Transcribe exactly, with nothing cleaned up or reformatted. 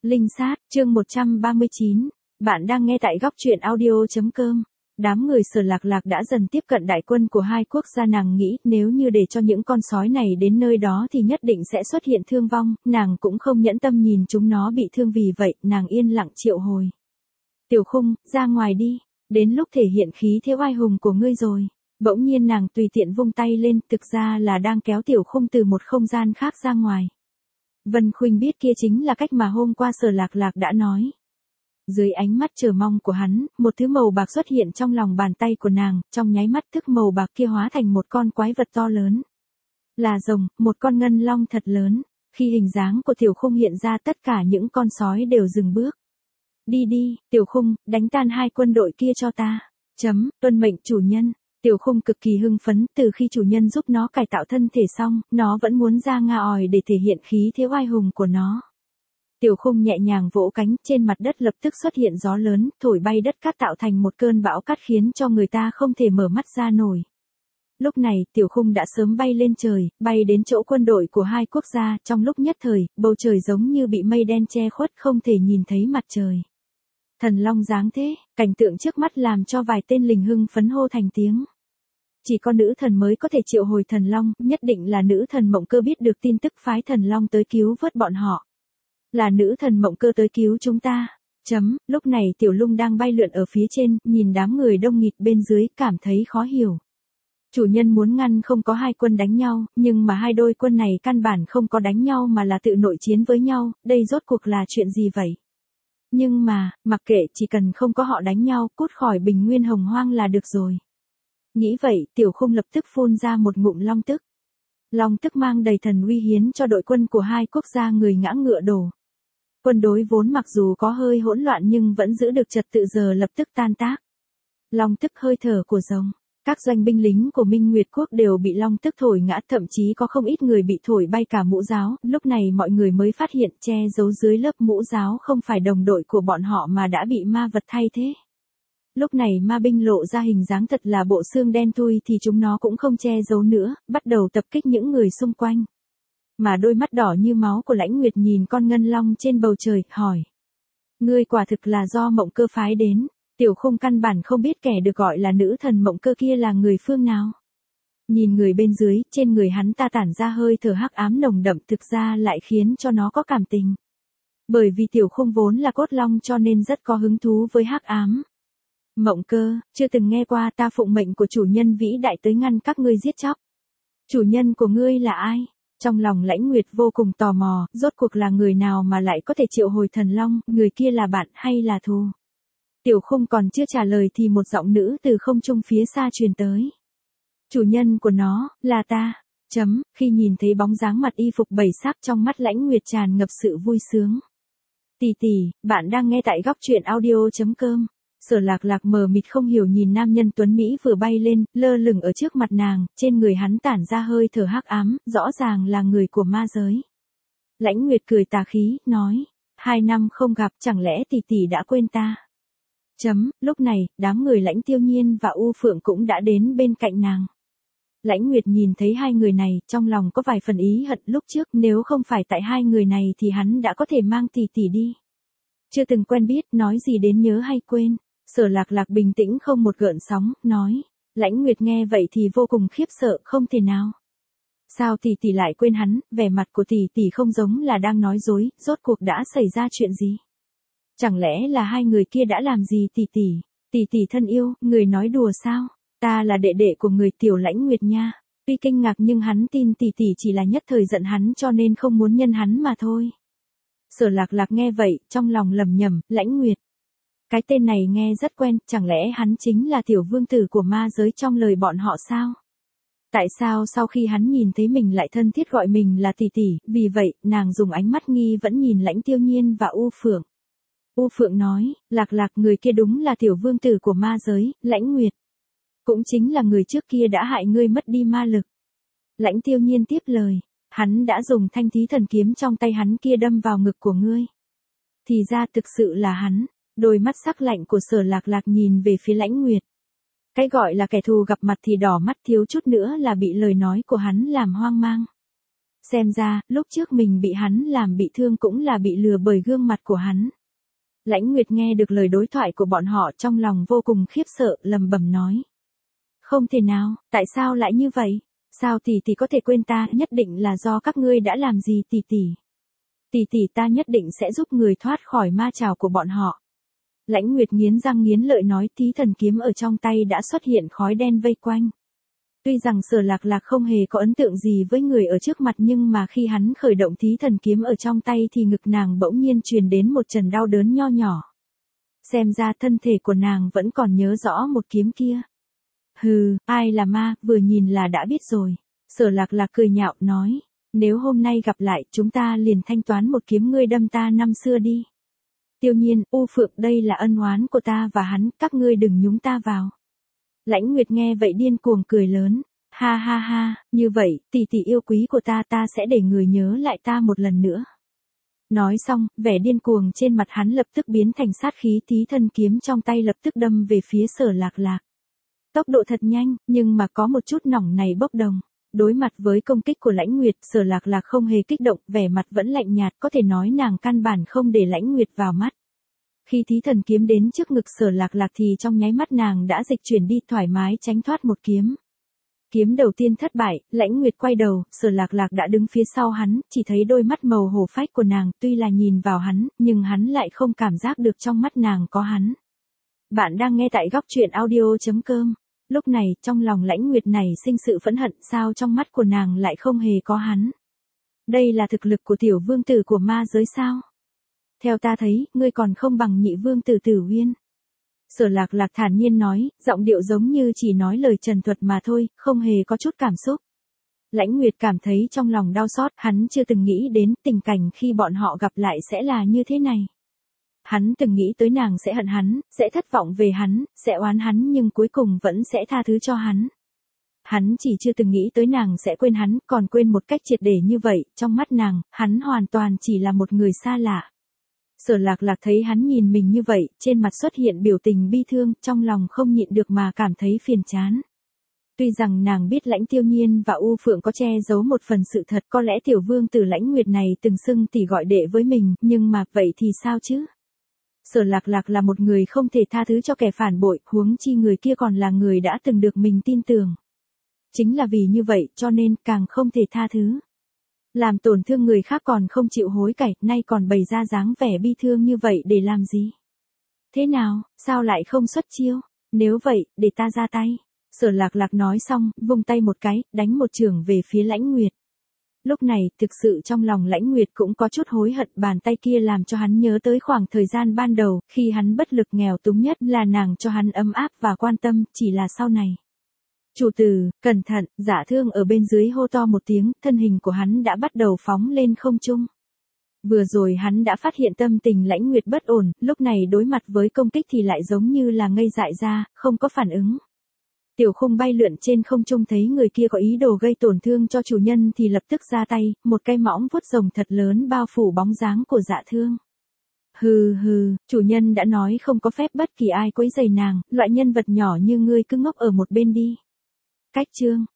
Linh sát, chương một trăm ba mươi chín. Bạn đang nghe tại góc truyện audio.com. Đám người Sở Lạc Lạc đã dần tiếp cận đại quân của hai quốc gia, nàng nghĩ nếu như để cho những con sói này đến nơi đó thì nhất định sẽ xuất hiện thương vong, nàng cũng không nhẫn tâm nhìn chúng nó bị thương, vì vậy nàng yên lặng triệu hồi. Tiểu Khung, ra ngoài đi, đến lúc thể hiện khí thế oai hùng của ngươi rồi. Bỗng nhiên nàng tùy tiện vung tay lên, thực ra là đang kéo Tiểu Khung từ một không gian khác ra ngoài. Vân Khuynh biết kia chính là cách mà hôm qua Sở Lạc Lạc đã nói. Dưới ánh mắt chờ mong của hắn, một thứ màu bạc xuất hiện trong lòng bàn tay của nàng, trong nháy mắt thức màu bạc kia hóa thành một con quái vật to lớn. Là rồng, một con ngân long thật lớn. Khi hình dáng của Tiểu Khung hiện ra, tất cả những con sói đều dừng bước. Đi đi, Tiểu Khung, đánh tan hai quân đội kia cho ta. Chấm, tuân mệnh chủ nhân. Tiểu Khung cực kỳ hưng phấn, từ khi chủ nhân giúp nó cải tạo thân thể xong, nó vẫn muốn ra nga òi để thể hiện khí thế oai hùng của nó. Tiểu Khung nhẹ nhàng vỗ cánh, trên mặt đất lập tức xuất hiện gió lớn, thổi bay đất cát tạo thành một cơn bão cát khiến cho người ta không thể mở mắt ra nổi. Lúc này, Tiểu Khung đã sớm bay lên trời, bay đến chỗ quân đội của hai quốc gia, trong lúc nhất thời, bầu trời giống như bị mây đen che khuất, không thể nhìn thấy mặt trời. Thần long dáng thế, cảnh tượng trước mắt làm cho vài tên lính hưng phấn hô thành tiếng. Chỉ có nữ thần mới có thể triệu hồi thần long, nhất định là nữ thần Mộng Cơ biết được tin tức phái thần long tới cứu vớt bọn họ. Là nữ thần Mộng Cơ tới cứu chúng ta. Chấm, lúc này Tiểu Lung đang bay lượn ở phía trên, nhìn đám người đông nghịt bên dưới, cảm thấy khó hiểu. Chủ nhân muốn ngăn không có hai quân đánh nhau, nhưng mà hai đôi quân này căn bản không có đánh nhau mà là tự nội chiến với nhau, đây rốt cuộc là chuyện gì vậy? Nhưng mà, mặc kệ, chỉ cần không có họ đánh nhau, cút khỏi bình nguyên hồng hoang là được rồi. Nghĩ vậy, Tiểu Khung lập tức phun ra một ngụm long tức. Long tức mang đầy thần uy hiến cho đội quân của hai quốc gia người ngã ngựa đổ. Quân đối vốn mặc dù có hơi hỗn loạn nhưng vẫn giữ được trật tự giờ lập tức tan tác. Long tức hơi thở của rồng. Các doanh binh lính của Minh Nguyệt Quốc đều bị long tức thổi ngã, thậm chí có không ít người bị thổi bay cả mũ giáo. Lúc này mọi người mới phát hiện che giấu dưới lớp mũ giáo không phải đồng đội của bọn họ mà đã bị ma vật thay thế. Lúc này ma binh lộ ra hình dáng thật là bộ xương đen thui thì chúng nó cũng không che giấu nữa, bắt đầu tập kích những người xung quanh. Mà đôi mắt đỏ như máu của Lãnh Nguyệt nhìn con ngân long trên bầu trời, hỏi. Ngươi quả thực là do Mộng Cơ phái đến. Tiểu Khung căn bản không biết kẻ được gọi là nữ thần Mộng Cơ kia là người phương nào. Nhìn người bên dưới, trên người hắn ta tản ra hơi thở hắc ám nồng đậm, thực ra lại khiến cho nó có cảm tình. Bởi vì Tiểu Khung vốn là cốt long cho nên rất có hứng thú với hắc ám. Mộng Cơ, chưa từng nghe qua, ta phụng mệnh của chủ nhân vĩ đại tới ngăn các ngươi giết chóc. Chủ nhân của ngươi là ai? Trong lòng Lãnh Nguyệt vô cùng tò mò, rốt cuộc là người nào mà lại có thể triệu hồi thần long, người kia là bạn hay là thù? Tiểu Khung còn chưa trả lời thì một giọng nữ từ không trung phía xa truyền tới. Chủ nhân của nó, là ta. Chấm, khi nhìn thấy bóng dáng mặt y phục bảy sắc trong mắt Lãnh Nguyệt tràn ngập sự vui sướng. Tỷ tỷ, bạn đang nghe tại góc truyện audio.com. Sở Lạc Lạc mờ mịt không hiểu nhìn nam nhân tuấn Mỹ vừa bay lên, lơ lửng ở trước mặt nàng, trên người hắn tản ra hơi thở hắc ám, rõ ràng là người của ma giới. Lãnh Nguyệt cười tà khí, nói, hai năm không gặp, chẳng lẽ tỷ tỷ đã quên ta? Chấm, lúc này, đám người Lãnh Tiêu Nhiên và U Phượng cũng đã đến bên cạnh nàng. Lãnh Nguyệt nhìn thấy hai người này, trong lòng có vài phần ý hận lúc trước, nếu không phải tại hai người này thì hắn đã có thể mang tỷ tỷ đi. Chưa từng quen biết, nói gì đến nhớ hay quên. Sở Lạc Lạc bình tĩnh không một gợn sóng, nói. Lãnh Nguyệt nghe vậy thì vô cùng khiếp sợ, không thể nào. Sao tỷ tỷ lại quên hắn, vẻ mặt của tỷ tỷ không giống là đang nói dối, rốt cuộc đã xảy ra chuyện gì? Chẳng lẽ là hai người kia đã làm gì tỷ tỷ? Tỷ tỷ thân yêu, người nói đùa sao? Ta là đệ đệ của người, Tiểu Lãnh Nguyệt nha. Tuy kinh ngạc nhưng hắn tin tỷ tỷ chỉ là nhất thời giận hắn cho nên không muốn nhân hắn mà thôi. Sở Lạc Lạc nghe vậy, trong lòng lầm nhầm, Lãnh Nguyệt. Cái tên này nghe rất quen, chẳng lẽ hắn chính là tiểu vương tử của ma giới trong lời bọn họ sao? Tại sao sau khi hắn nhìn thấy mình lại thân thiết gọi mình là tỷ tỷ, vì vậy, nàng dùng ánh mắt nghi vẫn nhìn Lãnh Tiêu Nhiên và U Phượng. U Phượng nói, Lạc Lạc, người kia đúng là tiểu vương tử của ma giới, Lãnh Nguyệt. Cũng chính là người trước kia đã hại ngươi mất đi ma lực. Lãnh Tiêu Nhiên tiếp lời, hắn đã dùng thanh thí thần kiếm trong tay hắn kia đâm vào ngực của ngươi. Thì ra thực sự là hắn. Đôi mắt sắc lạnh của Sở Lạc Lạc nhìn về phía Lãnh Nguyệt. Cái gọi là kẻ thù gặp mặt thì đỏ mắt, thiếu chút nữa là bị lời nói của hắn làm hoang mang. Xem ra, lúc trước mình bị hắn làm bị thương cũng là bị lừa bởi gương mặt của hắn. Lãnh Nguyệt nghe được lời đối thoại của bọn họ trong lòng vô cùng khiếp sợ, lầm bầm nói. Không thể nào, tại sao lại như vậy? Sao tỷ tỷ có thể quên ta, nhất định là do các ngươi đã làm gì tỷ tỷ. Tỷ tỷ ta nhất định sẽ giúp người thoát khỏi ma trảo của bọn họ. Lãnh Nguyệt nghiến răng nghiến lợi nói, Thí Thần kiếm ở trong tay đã xuất hiện khói đen vây quanh. Tuy rằng Sở Lạc Lạc không hề có ấn tượng gì với người ở trước mặt nhưng mà khi hắn khởi động Thí Thần kiếm ở trong tay thì ngực nàng bỗng nhiên truyền đến một trận đau đớn nho nhỏ. Xem ra thân thể của nàng vẫn còn nhớ rõ một kiếm kia. Hừ, ai là ma, vừa nhìn là đã biết rồi. Sở Lạc Lạc cười nhạo nói, nếu hôm nay gặp lại chúng ta liền thanh toán một kiếm ngươi đâm ta năm xưa đi. Tiêu Nhiên, U Phượng, đây là ân oán của ta và hắn, các ngươi đừng nhúng ta vào. Lãnh Nguyệt nghe vậy điên cuồng cười lớn, ha ha ha, như vậy, tỷ tỷ yêu quý của ta ta sẽ để người nhớ lại ta một lần nữa. Nói xong, vẻ điên cuồng trên mặt hắn lập tức biến thành sát khí, Thí Thần kiếm trong tay lập tức đâm về phía Sở Lạc Lạc. Tốc độ thật nhanh, nhưng mà có một chút nỏng này bốc đồng. Đối mặt với công kích của Lãnh Nguyệt, Sở Lạc Lạc không hề kích động, vẻ mặt vẫn lạnh nhạt, có thể nói nàng căn bản không để Lãnh Nguyệt vào mắt. Khi Thí Thần kiếm đến trước ngực Sở Lạc Lạc thì trong nháy mắt nàng đã dịch chuyển đi, thoải mái tránh thoát một kiếm. Kiếm đầu tiên thất bại, Lãnh Nguyệt quay đầu, Sở Lạc Lạc đã đứng phía sau hắn, chỉ thấy đôi mắt màu hổ phách của nàng, tuy là nhìn vào hắn, nhưng hắn lại không cảm giác được trong mắt nàng có hắn. Bạn đang nghe tại góc truyện audio chấm com. Lúc này, trong lòng Lãnh Nguyệt này sinh sự phẫn hận, sao trong mắt của nàng lại không hề có hắn. Đây là thực lực của tiểu vương tử của ma giới sao? Theo ta thấy, ngươi còn không bằng nhị vương tử Tử Uyên. Sở Lạc Lạc thản nhiên nói, giọng điệu giống như chỉ nói lời trần thuật mà thôi, không hề có chút cảm xúc. Lãnh Nguyệt cảm thấy trong lòng đau xót, hắn chưa từng nghĩ đến tình cảnh khi bọn họ gặp lại sẽ là như thế này. Hắn từng nghĩ tới nàng sẽ hận hắn, sẽ thất vọng về hắn, sẽ oán hắn nhưng cuối cùng vẫn sẽ tha thứ cho hắn. Hắn chỉ chưa từng nghĩ tới nàng sẽ quên hắn, còn quên một cách triệt để như vậy, trong mắt nàng, hắn hoàn toàn chỉ là một người xa lạ. Sở Lạc Lạc thấy hắn nhìn mình như vậy, trên mặt xuất hiện biểu tình bi thương, trong lòng không nhịn được mà cảm thấy phiền chán. Tuy rằng nàng biết Lãnh Tiêu Nhiên và U Phượng có che giấu một phần sự thật, có lẽ tiểu vương tử Lãnh Nguyệt này từng xưng tỷ gọi đệ với mình, nhưng mà vậy thì sao chứ? Sở Lạc Lạc là một người không thể tha thứ cho kẻ phản bội, huống chi người kia còn là người đã từng được mình tin tưởng. Chính là vì như vậy, cho nên càng không thể tha thứ. Làm tổn thương người khác còn không chịu hối cải, nay còn bày ra dáng vẻ bi thương như vậy để làm gì? Thế nào, sao lại không xuất chiêu? Nếu vậy, để ta ra tay. Sở Lạc Lạc nói xong, vung tay một cái, đánh một chưởng về phía Lãnh Nguyệt. Lúc này, thực sự trong lòng Lãnh Nguyệt cũng có chút hối hận, bàn tay kia làm cho hắn nhớ tới khoảng thời gian ban đầu, khi hắn bất lực nghèo túng nhất là nàng cho hắn ấm áp và quan tâm, chỉ là sau này. Chủ tử, cẩn thận, Dạ Thương ở bên dưới hô to một tiếng, thân hình của hắn đã bắt đầu phóng lên không trung. Vừa rồi hắn đã phát hiện tâm tình Lãnh Nguyệt bất ổn, lúc này đối mặt với công kích thì lại giống như là ngây dại ra, không có phản ứng. Tiểu Khung bay lượn trên không trung thấy người kia có ý đồ gây tổn thương cho chủ nhân thì lập tức ra tay, một cái mõm vuốt rồng thật lớn bao phủ bóng dáng của Dạ Thương. Hừ hừ, chủ nhân đã nói không có phép bất kỳ ai quấy rầy nàng, loại nhân vật nhỏ như ngươi cứ ngốc ở một bên đi. Cách chương